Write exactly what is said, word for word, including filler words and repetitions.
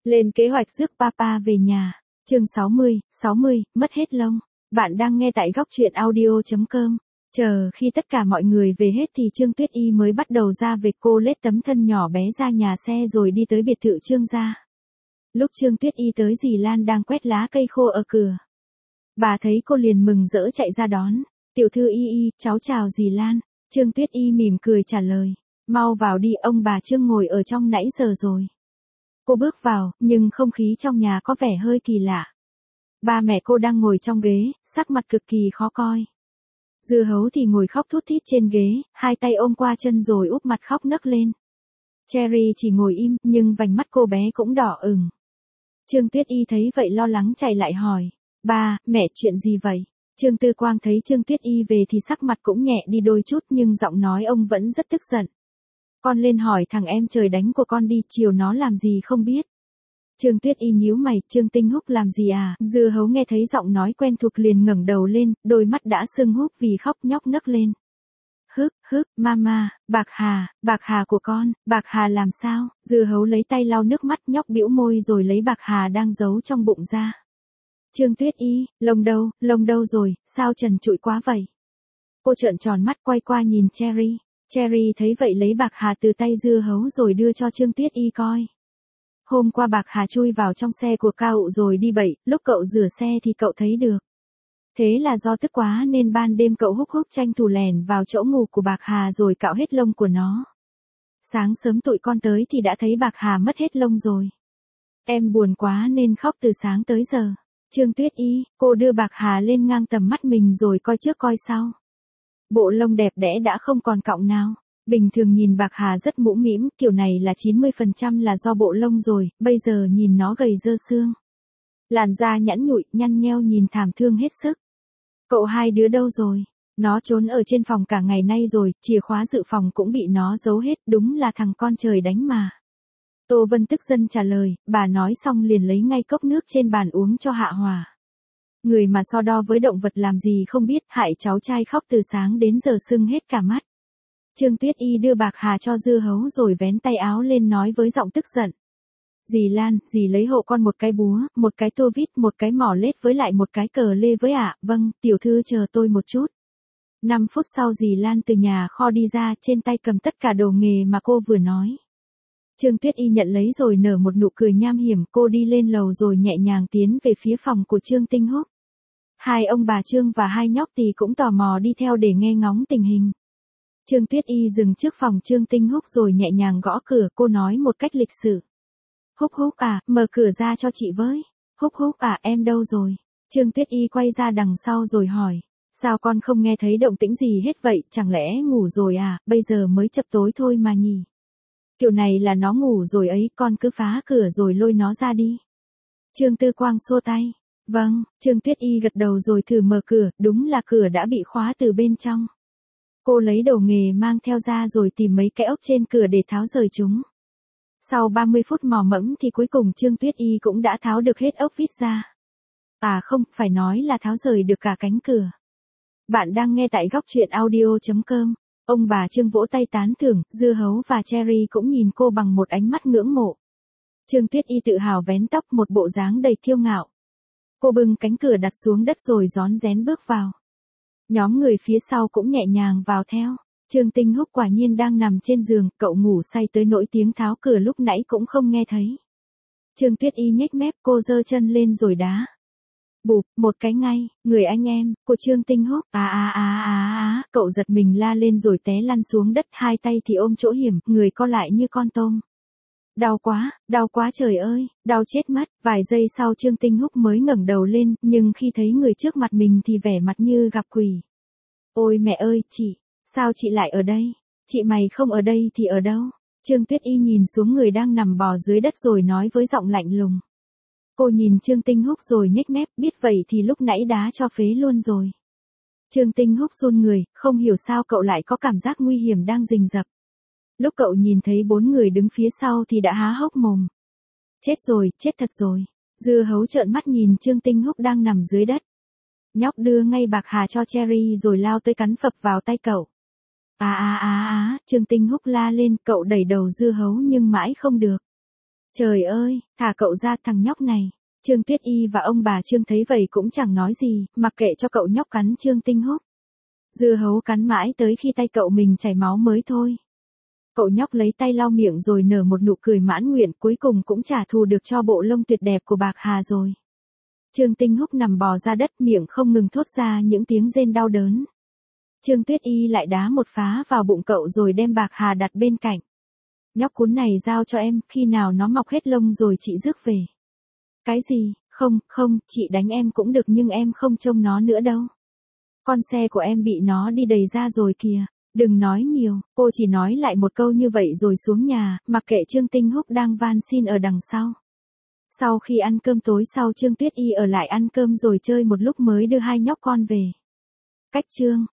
Lên kế hoạch rước papa về nhà. Chương sáu mươi, sáu mươi, mất hết lông. Bạn đang nghe tại góc truyện audio chấm com. Chờ khi tất cả mọi người về hết thì Trương Tuyết Y mới bắt đầu ra về, cô lết tấm thân nhỏ bé ra nhà xe rồi đi tới biệt thự Trương gia. Lúc Trương Tuyết Y tới, dì Lan đang quét lá cây khô ở cửa. Bà thấy cô liền mừng rỡ chạy ra đón. Tiểu thư Y Y, cháu chào dì Lan. Trương Tuyết Y mỉm cười trả lời. Mau vào đi, ông bà Trương ngồi ở trong nãy giờ rồi. Cô bước vào, nhưng không khí trong nhà có vẻ hơi kỳ lạ. Ba mẹ cô đang ngồi trong ghế, sắc mặt cực kỳ khó coi. Dưa hấu thì ngồi khóc thút thít trên ghế, hai tay ôm qua chân rồi úp mặt khóc nấc lên. Cherry chỉ ngồi im, nhưng vành mắt cô bé cũng đỏ ửng. Trương Tuyết Y thấy vậy lo lắng chạy lại hỏi. Ba, mẹ, chuyện gì vậy? Trương Tư Quang thấy Trương Tuyết Y về thì sắc mặt cũng nhẹ đi đôi chút, nhưng giọng nói ông vẫn rất tức giận. Con lên hỏi thằng em trời đánh của con đi, chiều nó làm gì không biết. Trương Tuyết Y nhíu mày, Trương Tinh Húc làm gì à? Dưa hấu nghe thấy giọng nói quen thuộc liền ngẩng đầu lên, đôi mắt đã sưng húp vì khóc nhóc nấc lên. Hức, hức, mama, Bạc Hà, Bạc Hà của con, Bạc Hà làm sao? Dưa hấu lấy tay lau nước mắt, nhóc bĩu môi rồi lấy Bạc Hà đang giấu trong bụng ra. Trương Tuyết Y, lông đâu, lông đâu rồi, sao trần trụi quá vậy? Cô trợn tròn mắt quay qua nhìn Cherry. Cherry thấy vậy lấy Bạc Hà từ tay dưa hấu rồi đưa cho Trương Tuyết Y coi. Hôm qua Bạc Hà chui vào trong xe của Cao rồi đi bậy, lúc cậu rửa xe thì cậu thấy được. Thế là do tức quá nên ban đêm cậu húc húc tranh thủ lèn vào chỗ ngủ của Bạc Hà rồi cạo hết lông của nó. Sáng sớm tụi con tới thì đã thấy Bạc Hà mất hết lông rồi. Em buồn quá nên khóc từ sáng tới giờ. Trương Tuyết Y, cô đưa Bạc Hà lên ngang tầm mắt mình rồi coi trước coi sau. Bộ lông đẹp đẽ đã không còn cọng nào. Bình thường nhìn Bạc Hà rất mũm mĩm, kiểu này là chín mươi phần trăm là do bộ lông rồi, bây giờ nhìn nó gầy rơ xương. Làn da nhẵn nhụi, nhăn nheo nhìn thảm thương hết sức. Cậu hai đứa đâu rồi? Nó trốn ở trên phòng cả ngày nay rồi, chìa khóa dự phòng cũng bị nó giấu hết, đúng là thằng con trời đánh mà. Tô Vân tức giận trả lời, bà nói xong liền lấy ngay cốc nước trên bàn uống cho hạ hòa. Người mà so đo với động vật làm gì không biết, hại cháu trai khóc từ sáng đến giờ sưng hết cả mắt. Trương Tuyết Y đưa Bạc Hà cho dưa hấu rồi vén tay áo lên nói với giọng tức giận. Dì Lan, dì lấy hộ con một cái búa, một cái tua vít, một cái mỏ lết với lại một cái cờ lê với ạ. Vâng, tiểu thư chờ tôi một chút. Năm phút sau dì Lan từ nhà kho đi ra, trên tay cầm tất cả đồ nghề mà cô vừa nói. Trương Tuyết Y nhận lấy rồi nở một nụ cười nham hiểm, cô đi lên lầu rồi nhẹ nhàng tiến về phía phòng của Trương Tinh Húc. Hai ông bà Trương và hai nhóc tỳ cũng tò mò đi theo để nghe ngóng tình hình. Trương Tuyết Y dừng trước phòng Trương Tinh Húc rồi nhẹ nhàng gõ cửa, cô nói một cách lịch sự. Húc Húc à, mở cửa ra cho chị với. Húc Húc à, em đâu rồi? Trương Tuyết Y quay ra đằng sau rồi hỏi. Sao con không nghe thấy động tĩnh gì hết vậy, chẳng lẽ ngủ rồi à, bây giờ mới chập tối thôi mà nhỉ? Kiểu này là nó ngủ rồi ấy, con cứ phá cửa rồi lôi nó ra đi. Trương Tư Quang xua tay. Vâng, Trương Tuyết Y gật đầu rồi thử mở cửa, đúng là cửa đã bị khóa từ bên trong. Cô lấy đồ nghề mang theo ra rồi tìm mấy cái ốc trên cửa để tháo rời chúng. Sau ba mươi phút mò mẫm thì cuối cùng Trương Tuyết Y cũng đã tháo được hết ốc vít ra. À không, phải nói là tháo rời được cả cánh cửa. Bạn đang nghe tại góc truyện audio chấm com. Ông bà Trương vỗ tay tán thưởng, dưa hấu và Cherry cũng nhìn cô bằng một ánh mắt ngưỡng mộ. Trương Tuyết Y tự hào vén tóc, một bộ dáng đầy kiêu ngạo. Cô bưng cánh cửa đặt xuống đất rồi rón rén bước vào. Nhóm người phía sau cũng nhẹ nhàng vào theo. Trương Tinh Húc quả nhiên đang nằm trên giường, cậu ngủ say tới nỗi tiếng tháo cửa lúc nãy cũng không nghe thấy. Trương Tuyết Y nhếch mép, cô giơ chân lên rồi đá. Bụp, một cái ngay, người anh em, của Trương Tinh Húc. À à à à à, cậu giật mình la lên rồi té lăn xuống đất, hai tay thì ôm chỗ hiểm, người co lại như con tôm. Đau quá, đau quá trời ơi, đau chết mất. Vài giây sau Trương Tinh Húc mới ngẩng đầu lên, nhưng khi thấy người trước mặt mình thì vẻ mặt như gặp quỷ. Ôi mẹ ơi, chị, sao chị lại ở đây? Chị mày không ở đây thì ở đâu? Trương Tuyết Y nhìn xuống người đang nằm bò dưới đất rồi nói với giọng lạnh lùng. Cô nhìn Trương Tinh Húc rồi nhếch mép, biết vậy thì lúc nãy đá cho phế luôn rồi. Trương Tinh Húc run người, không hiểu sao cậu lại có cảm giác nguy hiểm đang rình rập. Lúc cậu nhìn thấy bốn người đứng phía sau thì đã há hốc mồm. Chết rồi, chết thật rồi. Dưa hấu trợn mắt nhìn Trương Tinh Húc đang nằm dưới đất. Nhóc đưa ngay Bạc Hà cho Cherry rồi lao tới cắn phập vào tay cậu. À à à à, Trương Tinh Húc la lên, cậu đẩy đầu dưa hấu nhưng mãi không được. Trời ơi, thả cậu ra thằng nhóc này. Trương Tuyết Y và ông bà Trương thấy vậy cũng chẳng nói gì, mặc kệ cho cậu nhóc cắn Trương Tinh Húc. Dưa hấu cắn mãi tới khi tay cậu mình chảy máu mới thôi. Cậu nhóc lấy tay lau miệng rồi nở một nụ cười mãn nguyện, cuối cùng cũng trả thù được cho bộ lông tuyệt đẹp của Bạc Hà rồi. Trương Tinh Húc nằm bò ra đất, miệng không ngừng thốt ra những tiếng rên đau đớn. Trương Tuyết Y lại đá một phá vào bụng cậu rồi đem Bạc Hà đặt bên cạnh. Nhóc cún này giao cho em, khi nào nó mọc hết lông rồi chị rước về. Cái gì, không, không, chị đánh em cũng được nhưng em không trông nó nữa đâu. Con xe của em bị nó đi đầy ra rồi kìa. Đừng nói nhiều, cô chỉ nói lại một câu như vậy rồi xuống nhà, mặc kệ Trương Tinh Húc đang van xin ở đằng sau. Sau khi ăn cơm tối sau, Trương Tuyết Y ở lại ăn cơm rồi chơi một lúc mới đưa hai nhóc con về. Cách Trương